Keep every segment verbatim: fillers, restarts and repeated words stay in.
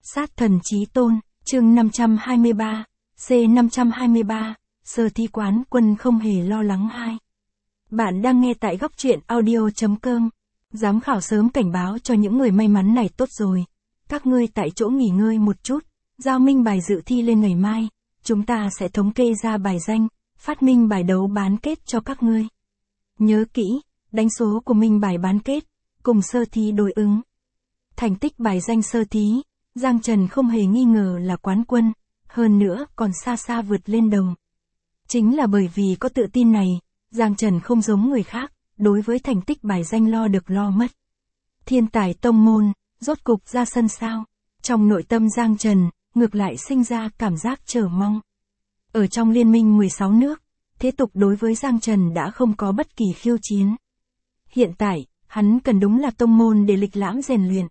Sát thần chí tôn, chương năm trăm hai mươi ba, C năm trăm hai mươi ba, sơ thí quán quân không hề lo lắng hai. Bạn đang nghe tại góc truyện audio.com. Giám khảo sớm cảnh báo cho những người may mắn này tốt rồi. Các ngươi tại chỗ nghỉ ngơi một chút, giao minh bài dự thi lên ngày mai, chúng ta sẽ thống kê ra bài danh, phát minh bài đấu bán kết cho các ngươi. Nhớ kỹ, đánh số của minh bài bán kết, cùng sơ thí đối ứng. Thành tích bài danh sơ thí, Giang Trần không hề nghi ngờ là quán quân, hơn nữa còn xa xa vượt lên đầu. Chính là bởi vì có tự tin này, Giang Trần không giống người khác, đối với thành tích bài danh lo được lo mất. Thiên tài tông môn, rốt cục ra sân sao. Trong nội tâm Giang Trần, ngược lại sinh ra cảm giác chờ mong. Ở trong liên minh mười sáu nước, thế tục đối với Giang Trần đã không có bất kỳ khiêu chiến. Hiện tại, hắn cần đúng là tông môn để lịch lãm rèn luyện.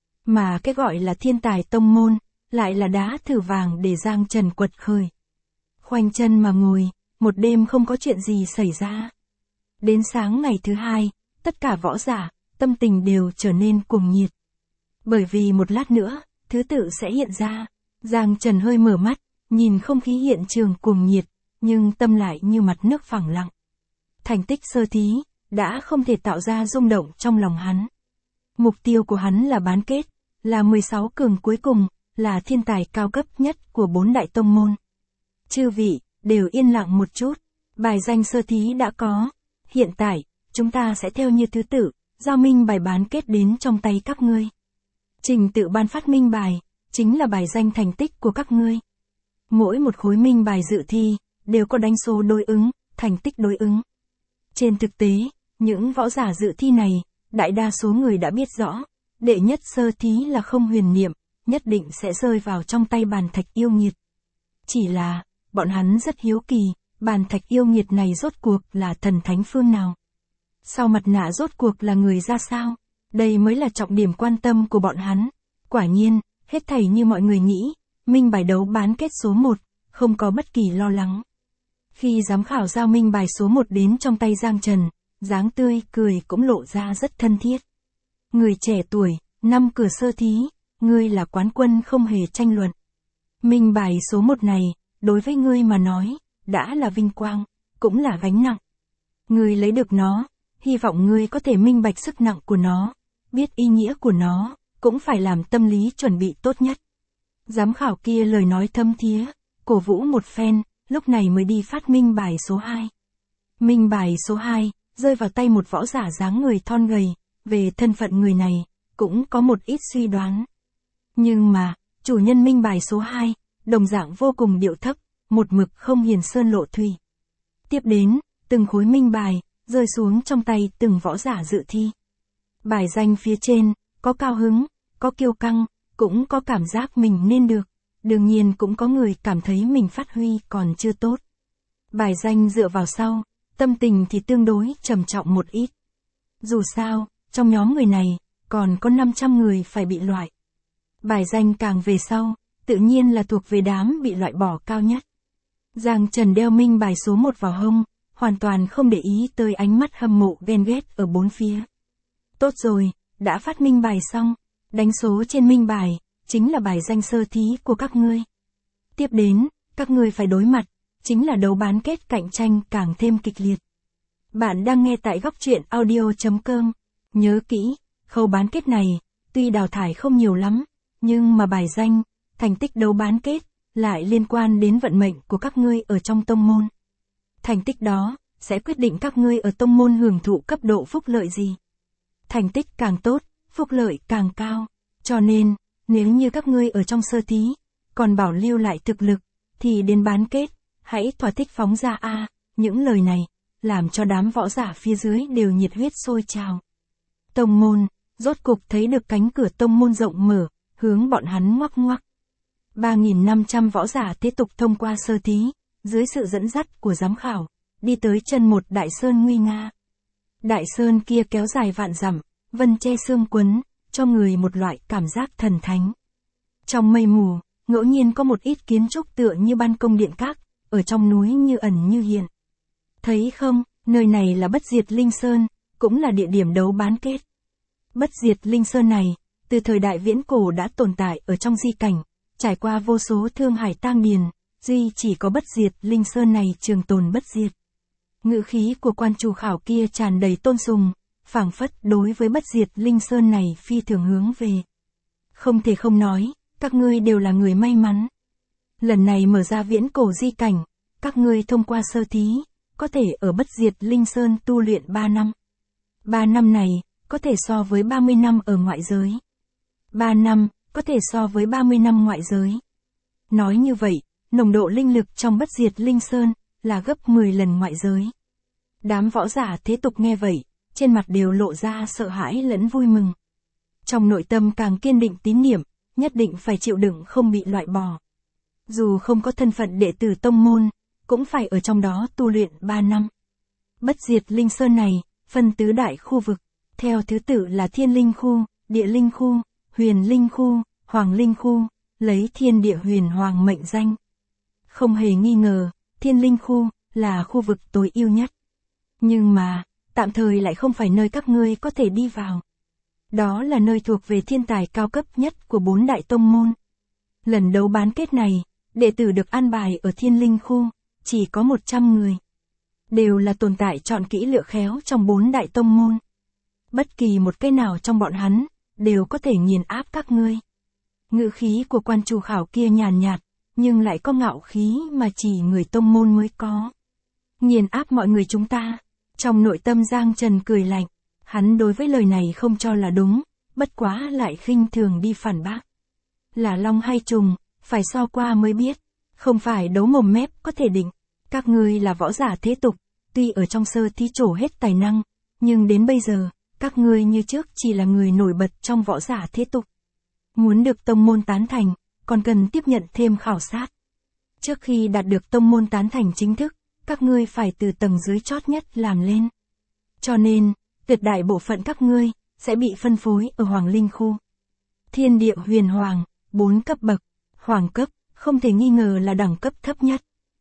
Mà cái gọi là thiên tài tông môn, lại là đá thử vàng để Giang Trần quật khởi. Khoanh chân mà ngồi, một đêm không có chuyện gì xảy ra. Đến sáng ngày thứ hai, tất cả võ giả, tâm tình đều trở nên cuồng nhiệt. Bởi vì một lát nữa, thứ tự sẽ hiện ra. Giang Trần hơi mở mắt, nhìn không khí hiện trường cuồng nhiệt, nhưng tâm lại như mặt nước phẳng lặng. Thành tích sơ thí, đã không thể tạo ra rung động trong lòng hắn. Mục tiêu của hắn là bán kết, là mười sáu cường cuối cùng, là thiên tài cao cấp nhất của bốn đại tông môn. Chư vị, đều yên lặng một chút, bài danh sơ thí đã có. Hiện tại, chúng ta sẽ theo như thứ tự, giao minh bài bán kết đến trong tay các ngươi. Trình tự ban phát minh bài, chính là bài danh thành tích của các ngươi. Mỗi một khối minh bài dự thi, đều có đánh số đối ứng, thành tích đối ứng. Trên thực tế, những võ giả dự thi này, đại đa số người đã biết rõ, đệ nhất sơ thí là không huyền niệm, nhất định sẽ rơi vào trong tay bàn thạch yêu nghiệt. Chỉ là, bọn hắn rất hiếu kỳ, bàn thạch yêu nghiệt này rốt cuộc là thần thánh phương nào? Sau mặt nạ rốt cuộc là người ra sao? Đây mới là trọng điểm quan tâm của bọn hắn. Quả nhiên, hết thảy như mọi người nghĩ, minh bài đấu bán kết số một, không có bất kỳ lo lắng. Khi giám khảo giao minh bài số một đến trong tay Giang Trần, dáng tươi cười cũng lộ ra rất thân thiết. Người trẻ tuổi, năm cửa sơ thí, ngươi là quán quân không hề tranh luận. Minh bài số một này, đối với ngươi mà nói, đã là vinh quang, cũng là gánh nặng. Ngươi lấy được nó, hy vọng ngươi có thể minh bạch sức nặng của nó, biết ý nghĩa của nó, cũng phải làm tâm lý chuẩn bị tốt nhất. Giám khảo kia lời nói thâm thía, cổ vũ một phen, lúc này mới đi phát minh bài số hai. Minh bài số hai, rơi vào tay một võ giả dáng người thon gầy, về thân phận người này, cũng có một ít suy đoán. Nhưng mà, chủ nhân minh bài số hai, đồng dạng vô cùng điệu thấp, một mực không hiền sơn lộ thủy. Tiếp đến, từng khối minh bài, rơi xuống trong tay từng võ giả dự thi. Bài danh phía trên, có cao hứng, có kiêu căng, cũng có cảm giác mình nên được, đương nhiên cũng có người cảm thấy mình phát huy còn chưa tốt. Bài danh dựa vào sau, tâm tình thì tương đối trầm trọng một ít. Dù sao, trong nhóm người này, còn có năm trăm người phải bị loại. Bài danh càng về sau, tự nhiên là thuộc về đám bị loại bỏ cao nhất. Giang Trần đeo minh bài số một vào hông, hoàn toàn không để ý tới ánh mắt hâm mộ ghen ghét ở bốn phía. Tốt rồi, đã phát minh bài xong, đánh số trên minh bài, chính là bài danh sơ thí của các ngươi. Tiếp đến, các ngươi phải đối mặt, chính là đấu bán kết cạnh tranh càng thêm kịch liệt. Bạn đang nghe tại góc truyện audio.com. Nhớ kỹ, khâu bán kết này, tuy đào thải không nhiều lắm, nhưng mà bài danh, thành tích đấu bán kết, lại liên quan đến vận mệnh của các ngươi ở trong tông môn. Thành tích đó, sẽ quyết định các ngươi ở tông môn hưởng thụ cấp độ phúc lợi gì. Thành tích càng tốt, phúc lợi càng cao. Cho nên, nếu như các ngươi ở trong sơ thí, còn bảo lưu lại thực lực, thì đến bán kết, hãy thỏa thích phóng ra a. Những lời này, làm cho đám võ giả phía dưới đều nhiệt huyết sôi trào. Tông môn, rốt cục thấy được cánh cửa tông môn rộng mở, hướng bọn hắn ngoắc ngoắc. ba nghìn năm trăm võ giả tiếp tục thông qua sơ thí, dưới sự dẫn dắt của giám khảo, đi tới chân một đại sơn nguy nga. Đại sơn kia kéo dài vạn dặm, vân che sương quấn, cho người một loại cảm giác thần thánh. Trong mây mù, ngẫu nhiên có một ít kiến trúc tựa như ban công điện các, ở trong núi như ẩn như hiện. Thấy không, nơi này là Bất Diệt Linh Sơn, cũng là địa điểm đấu bán kết. Bất Diệt Linh Sơn này, từ thời đại viễn cổ đã tồn tại ở trong di cảnh, trải qua vô số thương hải tang điền, duy chỉ có bất diệt linh sơn này trường tồn bất diệt. Ngữ khí của quan chủ khảo kia tràn đầy tôn sùng, phảng phất đối với bất diệt linh sơn này phi thường hướng về. Không thể không nói, các ngươi đều là người may mắn. Lần này mở ra viễn cổ di cảnh, các ngươi thông qua sơ thí, có thể ở bất diệt linh sơn tu luyện ba năm. ba năm này, có thể so với ba mươi năm ở ngoại giới. ba năm, có thể so với ba mươi năm ngoại giới. Nói như vậy, nồng độ linh lực trong bất diệt linh sơn, là gấp mười lần ngoại giới. Đám võ giả thế tục nghe vậy, trên mặt đều lộ ra sợ hãi lẫn vui mừng. Trong nội tâm càng kiên định tín niệm, nhất định phải chịu đựng không bị loại bỏ. Dù không có thân phận đệ tử tông môn, cũng phải ở trong đó tu luyện ba năm. Bất diệt linh sơn này, phân tứ đại khu vực, theo thứ tự là thiên linh khu, địa linh khu, huyền linh khu, hoàng linh khu, lấy thiên địa huyền hoàng mệnh danh. Không hề nghi ngờ, thiên linh khu, là khu vực tối ưu nhất. Nhưng mà, tạm thời lại không phải nơi các ngươi có thể đi vào. Đó là nơi thuộc về thiên tài cao cấp nhất của bốn đại tông môn. Lần đấu bán kết này, đệ tử được an bài ở thiên linh khu, chỉ có một trăm người. Đều là tồn tại chọn kỹ lựa khéo trong bốn đại tông môn. Bất kỳ một cái nào trong bọn hắn, đều có thể nghiền áp các ngươi. Ngữ khí của quan chủ khảo kia nhàn nhạt, nhưng lại có ngạo khí mà chỉ người tông môn mới có. Nghiền áp mọi người chúng ta. Trong nội tâm Giang Trần cười lạnh, hắn đối với lời này không cho là đúng, bất quá lại khinh thường đi phản bác. Là long hay trùng, phải so qua mới biết, không phải đấu mồm mép có thể định. Các ngươi là võ giả thế tục, tuy ở trong sơ thí trổ hết tài năng, nhưng đến bây giờ, các ngươi như trước chỉ là người nổi bật trong võ giả thế tục. Muốn được tông môn tán thành, còn cần tiếp nhận thêm khảo sát. Trước khi đạt được tông môn tán thành chính thức, các ngươi phải từ tầng dưới chót nhất làm lên. Cho nên, tuyệt đại bộ phận các ngươi, sẽ bị phân phối ở Hoàng Linh khu. Thiên địa huyền hoàng, bốn cấp bậc, hoàng cấp, không thể nghi ngờ là đẳng cấp thấp nhất.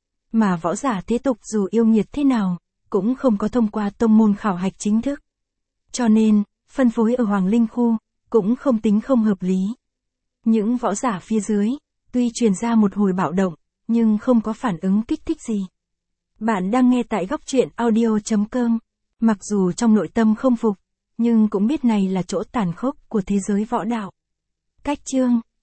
Mà võ giả thế tục dù yêu nghiệt thế nào, cũng không có thông qua tông môn khảo hạch chính thức. Cho nên, phân phối ở Hoàng Linh khu, cũng không tính không hợp lý. Những võ giả phía dưới, tuy truyền ra một hồi bạo động, nhưng không có phản ứng kích thích gì. Bạn đang nghe tại góc truyện audio chấm com. Mặc dù trong nội tâm không phục, nhưng cũng biết này là chỗ tàn khốc của thế giới võ đạo. Cách chương